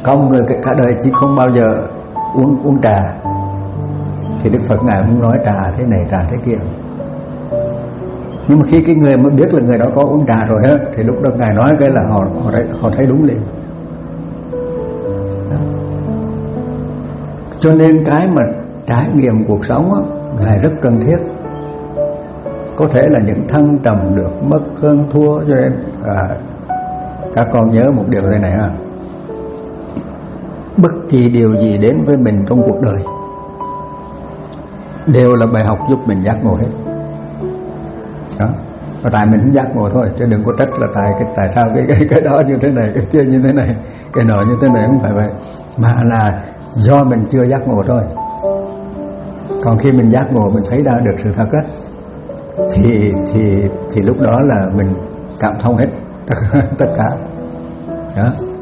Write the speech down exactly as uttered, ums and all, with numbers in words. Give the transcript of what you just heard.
Có một người cả đời chỉ không bao giờ uống uống trà, thì Đức Phật ngài muốn nói trà thế này trà thế kia. Nhưng mà khi cái người mới biết là người đó có uống trà rồi á, thì lúc đó ngài nói cái là họ họ thấy, họ thấy đúng liền. Đó. Cho nên cái mà trải nghiệm cuộc sống á, ngài rất cần thiết. Có thể là những thăng trầm được, mất hơn thua, cho nên à, các con nhớ một điều thế này ha. Bất kỳ điều gì đến với mình trong cuộc đời đều là bài học giúp mình giác ngộ hết. Đó. Và tại mình không giác ngộ thôi, chứ đừng có trách là tại cái tại sao cái cái cái đó như thế này, cái kia như thế này, cái nọ như thế này, không phải vậy, mà là do mình chưa giác ngộ thôi. Còn khi mình giác ngộ, mình thấy ra được sự thật á, thì thì thì lúc đó là mình cảm thông hết tất cả. Đó.